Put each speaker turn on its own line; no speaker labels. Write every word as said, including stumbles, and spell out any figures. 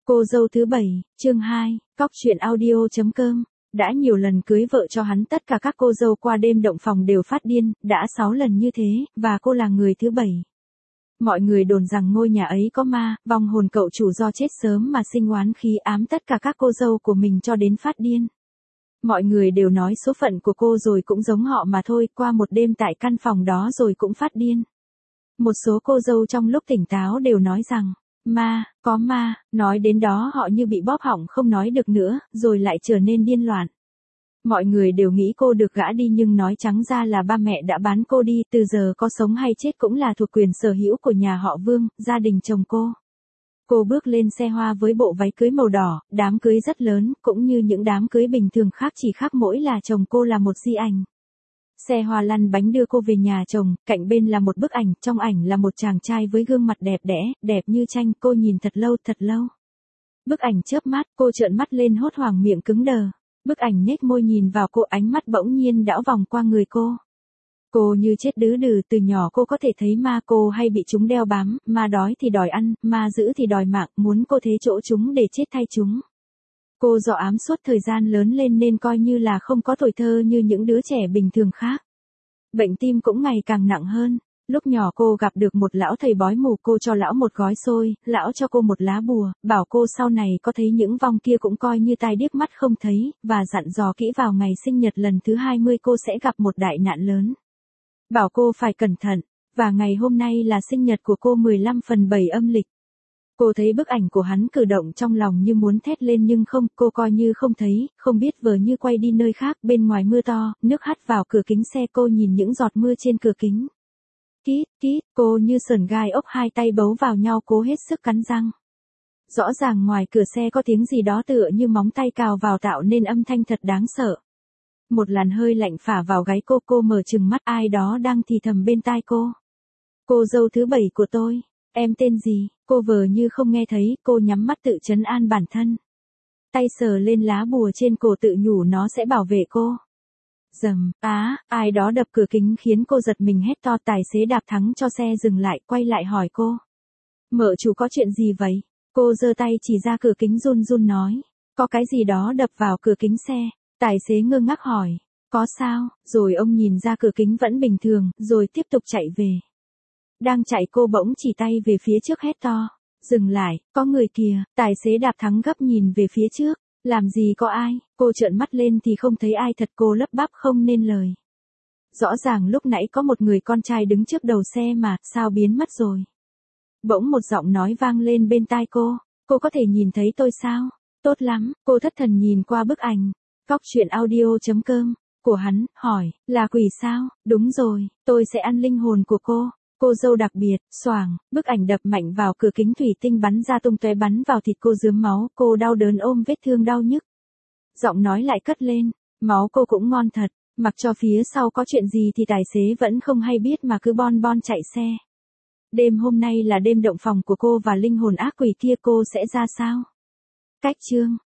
Cô dâu thứ bảy, chương hai, cóc truyện audio chấm com. Đã nhiều lần cưới vợ cho hắn, tất cả các cô dâu qua đêm động phòng đều phát điên, đã sáu lần như thế, và cô là người thứ bảy. Mọi người đồn rằng ngôi nhà ấy có ma, vong hồn cậu chủ do chết sớm mà sinh oán khí ám tất cả các cô dâu của mình cho đến phát điên. Mọi người đều nói số phận của cô rồi cũng giống họ mà thôi, qua một đêm tại căn phòng đó rồi cũng phát điên. Một số cô dâu trong lúc tỉnh táo đều nói rằng, ma, có ma, nói đến đó họ như bị bóp họng không nói được nữa, rồi lại trở nên điên loạn. Mọi người đều nghĩ cô được gã đi nhưng nói trắng ra là ba mẹ đã bán cô đi, từ giờ có sống hay chết cũng là thuộc quyền sở hữu của nhà họ Vương, gia đình chồng cô. Cô bước lên xe hoa với bộ váy cưới màu đỏ, đám cưới rất lớn, cũng như những đám cưới bình thường khác, chỉ khác mỗi là chồng cô là một di ảnh. Xe hoa lăn bánh đưa cô về nhà chồng, cạnh bên là một bức ảnh, trong ảnh là một chàng trai với gương mặt đẹp đẽ, đẹp như tranh, cô nhìn thật lâu thật lâu. Bức ảnh chớp mắt, cô trợn mắt lên hốt hoảng, miệng cứng đờ. Bức ảnh nhếch môi nhìn vào cô, ánh mắt bỗng nhiên đảo vòng qua người cô. Cô như chết đứ đừ, từ nhỏ cô có thể thấy ma, cô hay bị chúng đeo bám, ma đói thì đòi ăn, ma dữ thì đòi mạng, muốn cô thế chỗ chúng để chết thay chúng. Cô dọ ám suốt thời gian lớn lên nên coi như là không có tuổi thơ như những đứa trẻ bình thường khác. Bệnh tim cũng ngày càng nặng hơn. Lúc nhỏ cô gặp được một lão thầy bói mù, cô cho lão một gói xôi, lão cho cô một lá bùa, bảo cô sau này có thấy những vong kia cũng coi như tai điếc mắt không thấy, và dặn dò kỹ vào ngày sinh nhật lần thứ hai mươi cô sẽ gặp một đại nạn lớn. Bảo cô phải cẩn thận, và ngày hôm nay là sinh nhật của cô mười lăm phần bảy âm lịch. Cô thấy bức ảnh của hắn cử động trong lòng như muốn thét lên nhưng không, cô coi như không thấy, không biết vờ như quay đi nơi khác. Bên ngoài mưa to, nước hắt vào cửa kính xe, cô nhìn những giọt mưa trên cửa kính. Kít, kít, cô như sờn gai ốc, hai tay bấu vào nhau cố hết sức cắn răng. Rõ ràng ngoài cửa xe có tiếng gì đó tựa như móng tay cào vào tạo nên âm thanh thật đáng sợ. Một làn hơi lạnh phả vào gáy cô, cô mở trừng mắt, ai đó đang thì thầm bên tai cô. Cô dâu thứ bảy của tôi, em tên gì? Cô vờ như không nghe thấy, cô nhắm mắt tự trấn an bản thân. Tay sờ lên lá bùa trên cổ tự nhủ nó sẽ bảo vệ cô. Dầm, á, ai đó đập cửa kính khiến cô giật mình hét to, tài xế đạp thắng cho xe dừng lại, quay lại hỏi cô. Mợ chủ có chuyện gì vậy? Cô giơ tay chỉ ra cửa kính run run nói. Có cái gì đó đập vào cửa kính xe. Tài xế ngơ ngác hỏi. Có sao? Rồi ông nhìn ra cửa kính vẫn bình thường, rồi tiếp tục chạy về. Đang chạy cô bỗng chỉ tay về phía trước hét to. Dừng lại, có người kìa. Tài xế đạp thắng gấp nhìn về phía trước. Làm gì có ai? Cô trợn mắt lên thì không thấy ai thật, cô lắp bắp không nên lời. Rõ ràng lúc nãy có một người con trai đứng trước đầu xe mà, sao biến mất rồi? Bỗng một giọng nói vang lên bên tai cô. Cô có thể nhìn thấy tôi sao? Tốt lắm, cô thất thần nhìn qua bức ảnh. Cóc truyện audio chấm com của hắn, hỏi, là quỷ sao? Đúng rồi, tôi sẽ ăn linh hồn của cô. Cô dâu đặc biệt, xoàng, bức ảnh đập mạnh vào cửa kính thủy tinh bắn ra tung tóe, bắn vào thịt cô rướm máu, cô đau đớn ôm vết thương đau nhức. Giọng nói lại cất lên, máu cô cũng ngon thật, mặc cho phía sau có chuyện gì thì tài xế vẫn không hay biết mà cứ bon bon chạy xe. Đêm hôm nay là đêm động phòng của cô và linh hồn ác quỷ kia, cô sẽ ra sao? Cách chương